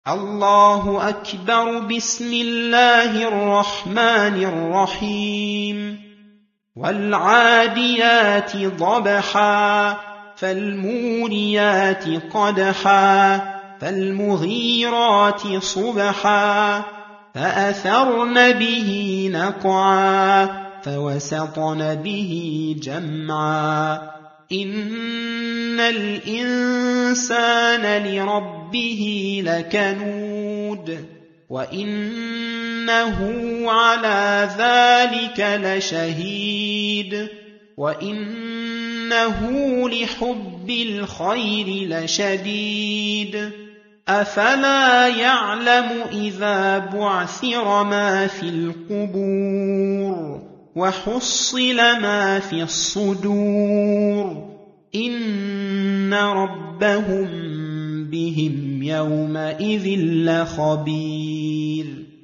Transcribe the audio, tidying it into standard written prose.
الله أكبر. بسم الله الرحمن الرحيم. والعاديات ضبحا فالموريات قدحا فالمغيرات صبحا فأثرن به نقعا فوسطن به جمعا إن الإنسان لربه لكنود وإنه على ذلك لشهيد وإنه لحب الخير لشديد أفلا يعلم إذا بعثر ما في القبور وحصل ما في الصدور إن ربهم بهم يومئذ لخبير.